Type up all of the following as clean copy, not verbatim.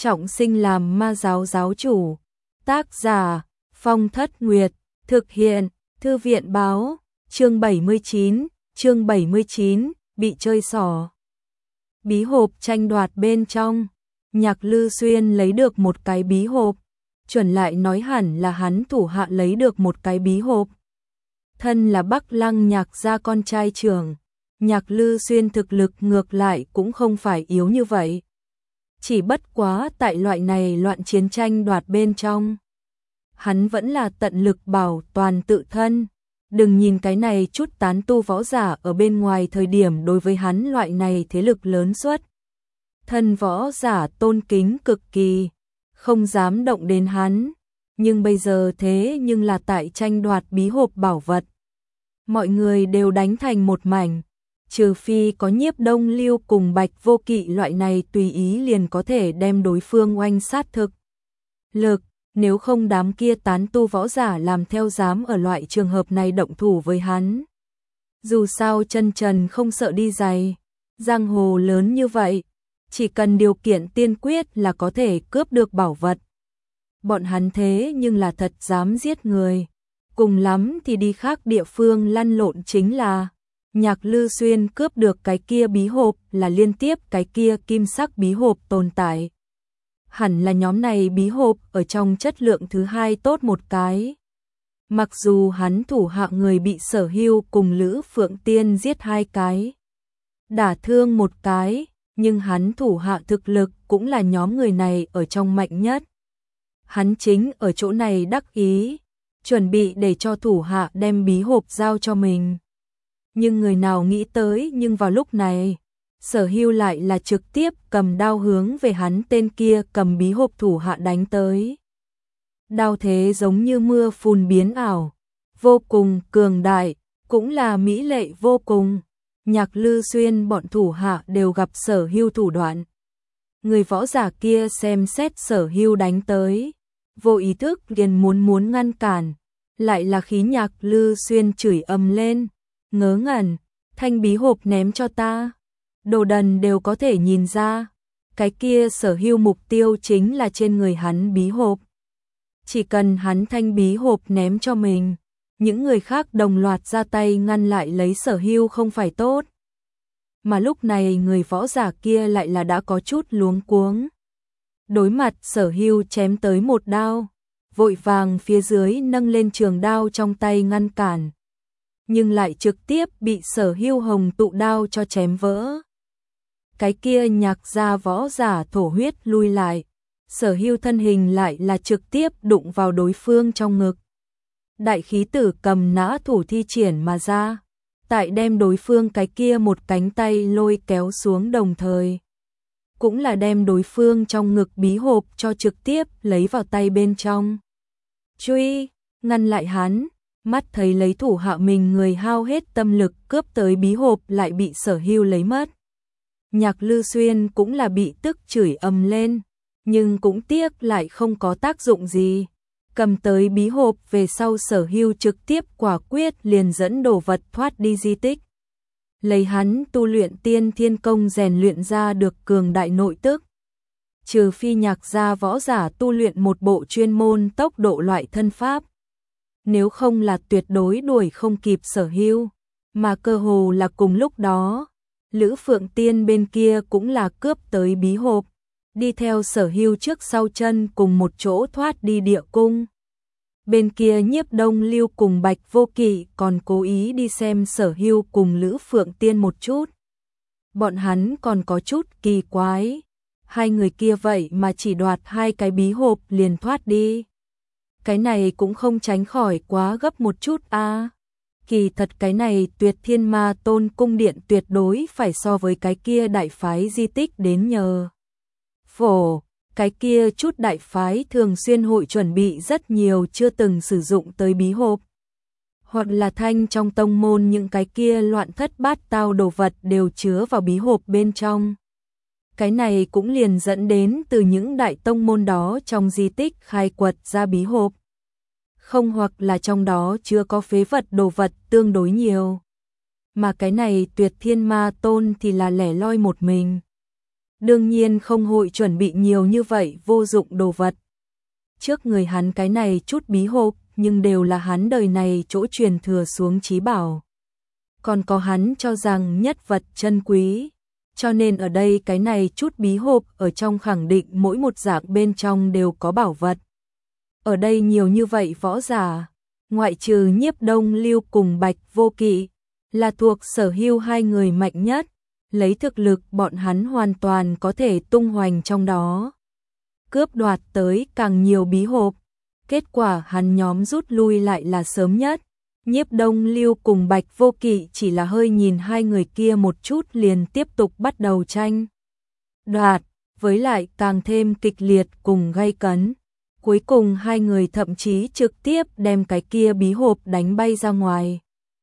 trọng sinh làm ma giáo giáo chủ. Tác giả Phong Thất Nguyệt. Thực hiện Thư viện báo. Chương 79, bị chơi xỏ. Bí hộp tranh đoạt bên trong. Nhạc Lư Xuyên lấy được một cái bí hộp. Chuẩn lại nói hẳn là hắn thủ hạ lấy được một cái bí hộp. Thân là Bắc Lăng Nhạc gia con trai trưởng, Nhạc Lư Xuyên thực lực ngược lại cũng không phải yếu như vậy. Chỉ bất quá tại loại này loạn chiến tranh đoạt bên trong, hắn vẫn là tận lực bảo toàn tự thân. Đừng nhìn cái này chút tán tu võ giả ở bên ngoài thời điểm đối với hắn loại này thế lực lớn xuất thân võ giả tôn kính cực kỳ, không dám động đến hắn. Nhưng bây giờ thế nhưng là tại tranh đoạt bí hộp bảo vật. Mọi người đều đánh thành một mảnh, trừ phi có Nhiếp Đông Lưu cùng Bạch Vô Kỵ loại này tùy ý liền có thể đem đối phương oanh sát thực lực, nếu không đám kia tán tu võ giả làm theo dám ở loại trường hợp này động thủ với hắn. Dù sao chân trần không sợ đi giày, giang hồ lớn như vậy, chỉ cần điều kiện tiên quyết là có thể cướp được bảo vật. Bọn hắn thế nhưng là thật dám giết người, cùng lắm thì đi khác địa phương lăn lộn chính là. Nhạc Lư Xuyên cướp được cái kia bí hộp là liên tiếp cái kia kim sắc bí hộp tồn tại. Hẳn là nhóm này bí hộp ở trong chất lượng thứ hai tốt một cái. Mặc dù hắn thủ hạ người bị Sở Hưu cùng Lữ Phượng Tiên giết hai cái, đả thương một cái, nhưng hắn thủ hạ thực lực cũng là nhóm người này ở trong mạnh nhất. Hắn chính ở chỗ này đắc ý, chuẩn bị để cho thủ hạ đem bí hộp giao cho mình. Nhưng người nào nghĩ tới, nhưng vào lúc này, Sở Hưu lại là trực tiếp cầm đao hướng về hắn tên kia cầm bí hộp thủ hạ đánh tới. Đao thế giống như mưa phùn biến ảo, vô cùng cường đại, cũng là mỹ lệ vô cùng. Nhạc Lư Xuyên bọn thủ hạ đều gặp Sở Hưu thủ đoạn. Người võ giả kia xem xét Sở Hưu đánh tới, vô ý thức liền muốn ngăn cản, lại là khí Nhạc Lư Xuyên chửi ầm lên, ngớ ngẩn, thanh bí hộp ném cho ta. Đồ đần đều có thể nhìn ra, cái kia Sở Hưu mục tiêu chính là trên người hắn bí hộp. Chỉ cần hắn thanh bí hộp ném cho mình, những người khác đồng loạt ra tay ngăn lại lấy Sở Hưu không phải tốt. Mà lúc này người võ giả kia lại là đã có chút luống cuống. Đối mặt Sở Hưu chém tới một đao, vội vàng phía dưới nâng lên trường đao trong tay ngăn cản, nhưng lại trực tiếp bị Sở Hưu hồng tụ đao cho chém vỡ. Cái kia Nhạc gia võ giả thổ huyết lui lại, Sở Hưu thân hình lại là trực tiếp đụng vào đối phương trong ngực. Đại khí tử cầm nã thủ thi triển mà ra, tại đem đối phương cái kia một cánh tay lôi kéo xuống đồng thời, cũng là đem đối phương trong ngực bí hộp cho trực tiếp lấy vào tay bên trong. Truy, ngăn lại hắn, mắt thấy lấy thủ hạ mình người hao hết tâm lực cướp tới bí hộp lại bị Sở Hưu lấy mất. Nhạc Lư Xuyên cũng là bị tức chửi ầm lên, nhưng cũng tiếc lại không có tác dụng gì. Cầm tới bí hộp về sau Sở Hưu trực tiếp quả quyết liền dẫn đồ vật thoát đi di tích. Lấy hắn tu luyện Tiên Thiên Công rèn luyện ra được cường đại nội tức. Trừ phi Nhạc gia võ giả tu luyện một bộ chuyên môn tốc độ loại thân pháp, nếu không là tuyệt đối đuổi không kịp Sở Hưu. Mà cơ hồ là cùng lúc đó, Lữ Phượng Tiên bên kia cũng là cướp tới bí hộp, đi theo Sở Hưu trước sau chân cùng một chỗ thoát đi địa cung. Bên kia Nhiếp Đông Lưu cùng Bạch Vô Kỵ còn cố ý đi xem Sở Hưu cùng Lữ Phượng Tiên một chút. Bọn hắn còn có chút kỳ quái, hai người kia vậy mà chỉ đoạt hai cái bí hộp liền thoát đi. Cái này cũng không tránh khỏi quá gấp một chút a. Kỳ thật cái này Tuyệt Thiên Ma Tôn cung điện tuyệt đối phải so với cái kia đại phái di tích đến nhờ phổ. Cái kia chút đại phái thường xuyên hội chuẩn bị rất nhiều chưa từng sử dụng tới bí hộp. Hoặc là thanh trong tông môn những cái kia loạn thất bát tao đồ vật đều chứa vào bí hộp bên trong. Cái này cũng liền dẫn đến từ những đại tông môn đó trong di tích khai quật ra bí hộp. Không hoặc là trong đó chưa có phế vật đồ vật tương đối nhiều. Mà cái này Tuyệt Thiên Ma Tôn thì là lẻ loi một mình. đương nhiên không hội chuẩn bị nhiều như vậy vô dụng đồ vật. Trước người hắn cái này chút bí hộp, nhưng đều là hắn đời này chỗ truyền thừa xuống chí bảo. Còn có hắn cho rằng nhất vật chân quý, cho nên ở đây cái này chút bí hộp ở trong khẳng định mỗi một dạng bên trong đều có bảo vật. Ở đây nhiều như vậy võ giả, ngoại trừ Nhiếp Đông Lưu cùng Bạch Vô Kỵ, là thuộc Sở Hưu hai người mạnh nhất, lấy thực lực bọn hắn hoàn toàn có thể tung hoành trong đó. Cướp đoạt tới càng nhiều bí hộp, kết quả hắn nhóm rút lui lại là sớm nhất. Nhiếp Đông Lưu cùng Bạch Vô Kỵ chỉ là hơi nhìn hai người kia một chút liền tiếp tục bắt đầu tranh đoạt, với lại càng thêm kịch liệt cùng gay cấn. Cuối cùng hai người thậm chí trực tiếp đem cái kia bí hộp đánh bay ra ngoài.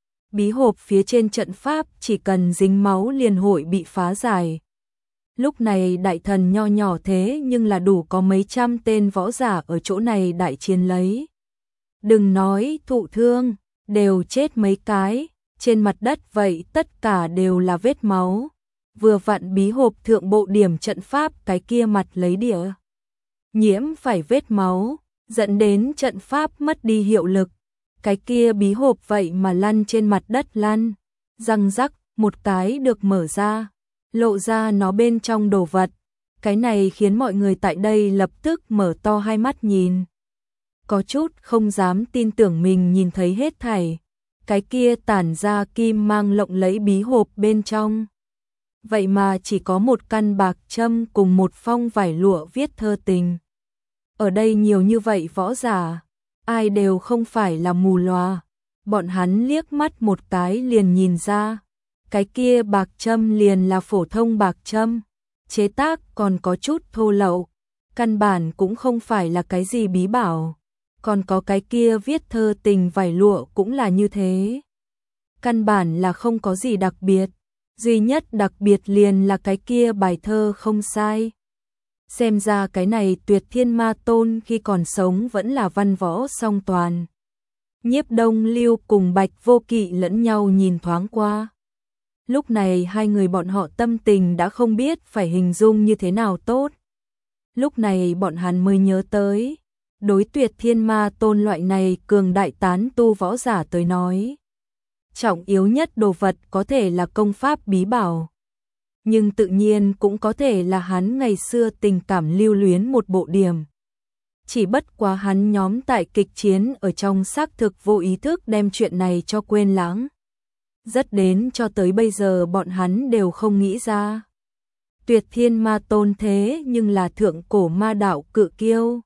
Bí hộp phía trên trận pháp chỉ cần dính máu liền hội bị phá giải. Lúc này đại thần nho nhỏ thế nhưng là đủ có mấy trăm tên võ giả ở chỗ này đại chiến lấy. Đừng nói thụ thương, đều chết mấy cái, trên mặt đất vậy tất cả đều là vết máu. Vừa vặn bí hộp thượng bộ điểm trận pháp cái kia mặt lấy địa nhiễm phải vết máu, dẫn đến trận pháp mất đi hiệu lực. Cái kia bí hộp vậy mà lăn trên mặt đất lăn, răng rắc, một cái được mở ra, lộ ra nó bên trong đồ vật. Cái này khiến mọi người tại đây lập tức mở to hai mắt nhìn. Có chút không dám tin tưởng mình nhìn thấy hết thảy. Cái kia tản ra kim mang lộng lẫy bí hộp bên trong. Vậy mà chỉ có một căn bạc châm cùng một phong vải lụa viết thơ tình. Ở đây nhiều như vậy võ giả, ai đều không phải là mù lòa. Bọn hắn liếc mắt một cái liền nhìn ra. Cái kia bạc châm liền là phổ thông bạc châm. Chế tác còn có chút thô lậu. Căn bản cũng không phải là cái gì bí bảo. Còn có cái kia viết thơ tình vải lụa cũng là như thế. Căn bản là không có gì đặc biệt. Duy nhất đặc biệt liền là cái kia bài thơ không sai. Xem ra cái này Tuyệt Thiên Ma Tôn khi còn sống vẫn là văn võ song toàn. Nhiếp Đông Lưu cùng Bạch Vô Kỵ lẫn nhau nhìn thoáng qua. Lúc này hai người bọn họ tâm tình đã không biết phải hình dung như thế nào tốt. Lúc này bọn hắn mới nhớ tới, đối Tuyệt Thiên Ma Tôn loại này cường đại tán tu võ giả tới nói. Trọng yếu nhất đồ vật có thể là công pháp bí bảo. Nhưng tự nhiên cũng có thể là hắn ngày xưa tình cảm lưu luyến một bộ điểm. Chỉ bất quá hắn nhóm tại kịch chiến ở trong xác thực vô ý thức đem chuyện này cho quên lãng. Rất đến cho tới bây giờ bọn hắn đều không nghĩ ra. Tuyệt Thiên Ma Tôn thế nhưng là thượng cổ ma đạo cự kiêu.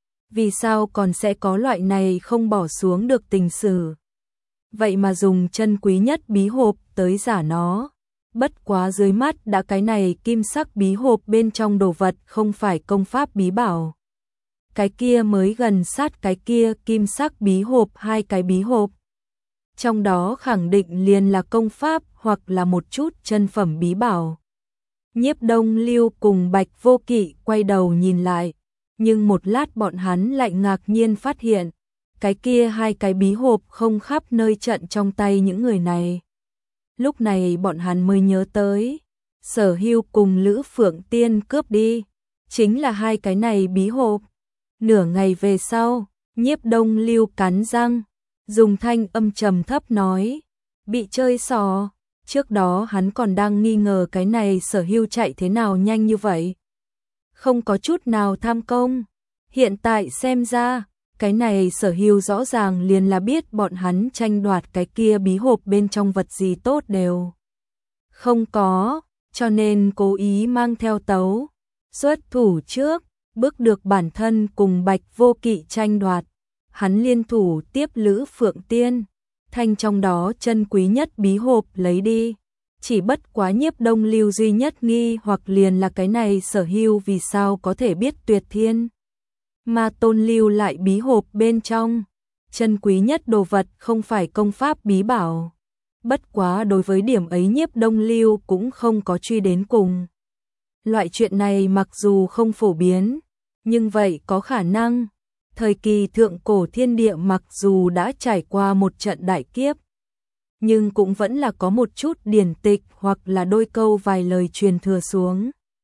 Vì sao còn sẽ có loại này không bỏ xuống được tình sử. Vậy mà dùng chân quý nhất bí hộp tới giả nó. Bất quá dưới mắt đã cái này kim sắc bí hộp bên trong đồ vật không phải công pháp bí bảo. Cái kia mới gần sát cái kia kim sắc bí hộp hai cái bí hộp. Trong đó khẳng định liền là công pháp hoặc là một chút chân phẩm bí bảo. Nhiếp Đông Lưu cùng Bạch Vô Kỵ quay đầu nhìn lại. Nhưng một lát bọn hắn lại ngạc nhiên phát hiện. Cái kia hai cái bí hộp không khắp nơi trận trong tay những người này. Lúc này bọn hắn mới nhớ tới, Sở Hưu cùng Lữ Phượng Tiên cướp đi, chính là hai cái này bí hộp. Nửa ngày về sau, Nhiếp Đông Lưu cắn răng, dùng thanh âm trầm thấp nói, bị chơi xỏ. Trước đó hắn còn đang nghi ngờ cái này Sở Hưu chạy thế nào nhanh như vậy. Không có chút nào tham công. Hiện tại xem ra, cái này Sở Hưu rõ ràng liền là biết bọn hắn tranh đoạt cái kia bí hộp bên trong vật gì tốt đều không có, cho nên cố ý mang theo tấu, xuất thủ trước, bước được bản thân cùng Bạch Vô Kỵ tranh đoạt. Hắn liên thủ tiếp Lữ Phượng Tiên, thanh trong đó chân quý nhất bí hộp lấy đi. Chỉ bất quá Nhiếp Đông Lưu duy nhất nghi hoặc liền là cái này Sở Hưu vì sao có thể biết Tuyệt Thiên Ma Tôn lưu lại bí hộp bên trong. Chân quý nhất đồ vật không phải công pháp bí bảo. Bất quá đối với điểm ấy Nhiếp Đông Lưu cũng không có truy đến cùng. Loại chuyện này mặc dù không phổ biến, nhưng vậy có khả năng. Thời kỳ thượng cổ thiên địa mặc dù đã trải qua một trận đại kiếp, nhưng cũng vẫn là có một chút điển tịch hoặc là đôi câu vài lời truyền thừa xuống.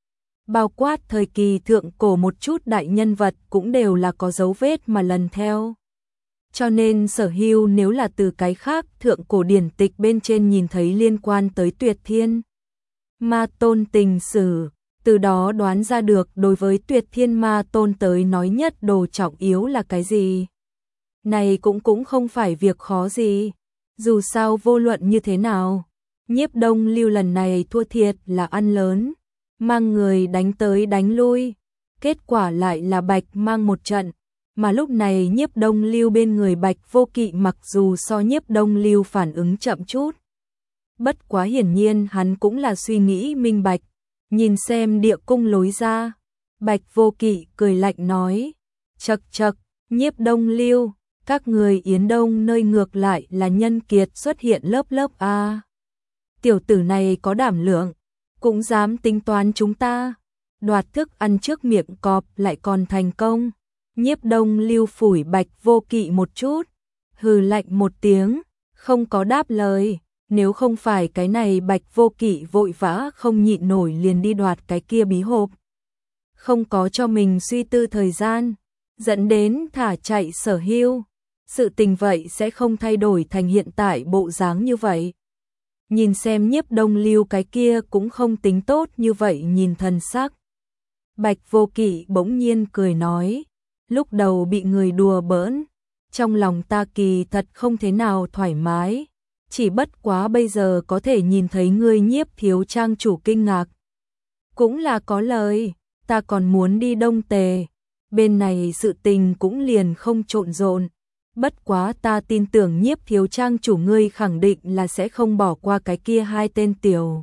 bao quát thời kỳ thượng cổ một chút đại nhân vật cũng đều là có dấu vết mà lần theo. Cho nên Sở Hưu nếu là từ cái khác thượng cổ điển tịch bên trên nhìn thấy liên quan tới Tuyệt Thiên Ma Tôn tình sử, từ đó đoán ra được đối với Tuyệt Thiên Ma Tôn tới nói nhất đồ trọng yếu là cái gì. Này cũng không phải việc khó gì, dù sao vô luận như thế nào, Nhiếp Đông Lưu lần này thua thiệt là ăn lớn, mang người đánh tới đánh lui, kết quả lại là Bạch mang một trận. Mà lúc này Nhiếp Đông Lưu bên người Bạch Vô Kỵ mặc dù so Nhiếp Đông Lưu phản ứng chậm chút, bất quá hiển nhiên hắn cũng là suy nghĩ minh bạch, nhìn xem địa cung lối ra. Bạch Vô Kỵ cười lạnh nói, chậc chậc, Nhiếp Đông Lưu, các người Yến Đông nơi ngược lại là nhân kiệt xuất hiện lớp lớp a. Tiểu tử này có đảm lượng, cũng dám tính toán chúng ta, đoạt thức ăn trước miệng cọp lại còn thành công. Nhiếp Đông Lưu phủi Bạch Vô Kỵ một chút, hừ lạnh một tiếng, không có đáp lời. Nếu không phải cái này Bạch Vô Kỵ vội vã không nhịn nổi liền đi đoạt cái kia bí hộp, không có cho mình suy tư thời gian, dẫn đến thả chạy Sở Hưu, sự tình vậy sẽ không thay đổi thành hiện tại bộ dáng như vậy. Nhìn xem Nhiếp Đông Lưu cái kia cũng không tính tốt như vậy nhìn thần sắc. Bạch Vô Kỵ bỗng nhiên cười nói, lúc đầu bị người đùa bỡn, trong lòng ta kỳ thật không thế nào thoải mái, chỉ bất quá bây giờ có thể nhìn thấy ngươi Nhiếp thiếu trang chủ kinh ngạc. Cũng là có lời, ta còn muốn đi Đông Tề, bên này sự tình cũng liền không trộn rộn, bất quá ta tin tưởng Nhiếp thiếu trang chủ ngươi khẳng định là sẽ không bỏ qua cái kia hai tên tiểu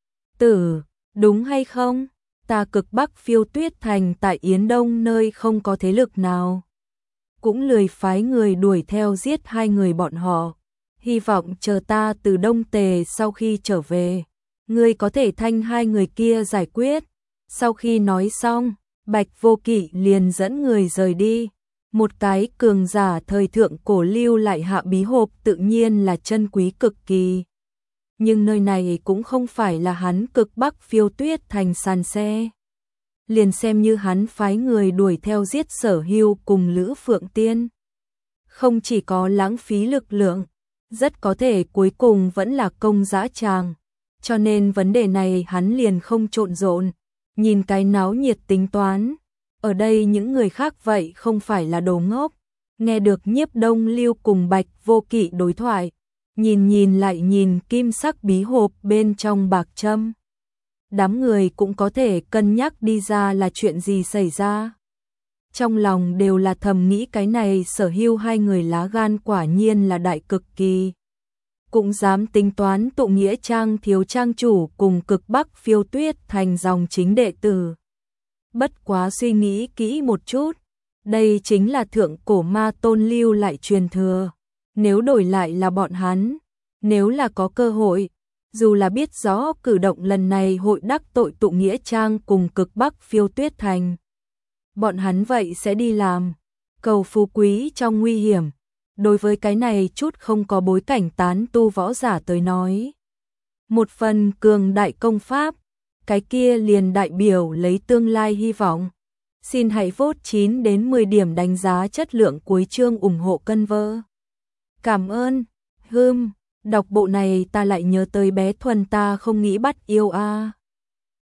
tử, đúng hay không? Ta cực Bắc Phiêu Tuyết Thành tại Yến Đông nơi không có thế lực nào, cũng lười phái người đuổi theo giết hai người bọn họ, hy vọng chờ ta từ Đông Tề sau khi trở về, ngươi có thể thanh hai người kia giải quyết. Sau khi nói xong, Bạch Vô Kỵ liền dẫn người rời đi. Một cái cường giả thời thượng cổ lưu lại hạ bí hộp tự nhiên là chân quý cực kỳ. Nhưng nơi này cũng không phải là hắn cực Bắc Phiêu Tuyết Thành sàn xe. Liền xem như hắn phái người đuổi theo giết Sở Hưu cùng Lữ Phượng Tiên, không chỉ có lãng phí lực lượng, rất có thể cuối cùng vẫn là công dã tràng. Cho nên vấn đề này hắn liền không trộn rộn, nhìn cái náo nhiệt tính toán. Ở đây những người khác vậy không phải là đồ ngốc, nghe được Nhiếp Đông Lưu cùng Bạch Vô Kỵ đối thoại, nhìn lại nhìn kim sắc bí hộp bên trong bạc trâm. Đám người cũng có thể cân nhắc đi ra là chuyện gì xảy ra. Trong lòng đều là thầm nghĩ cái này Sở Hưu hai người lá gan quả nhiên là đại cực kỳ. Cũng dám tính toán tụ nghĩa trang thiếu trang chủ cùng cực Bắc Phiêu Tuyết Thành dòng chính đệ tử. Bất quá suy nghĩ kỹ một chút, đây chính là thượng cổ ma tôn lưu lại truyền thừa. Nếu đổi lại là bọn hắn, nếu là có cơ hội, dù là biết rõ cử động lần này hội đắc tội tụ nghĩa trang cùng cực Bắc Phiêu Tuyết Thành, bọn hắn vậy sẽ đi làm, cầu phú quý trong nguy hiểm. Đối với cái này chút không có bối cảnh tán tu võ giả tới nói, một phần cường đại công pháp, cái kia liền đại biểu lấy tương lai hy vọng. Xin hãy vote 9 đến 10 điểm đánh giá chất lượng cuối chương ủng hộ cân vơ. Cảm ơn. Đọc bộ này ta lại nhớ tới bé Thuần ta không nghĩ bắt yêu a.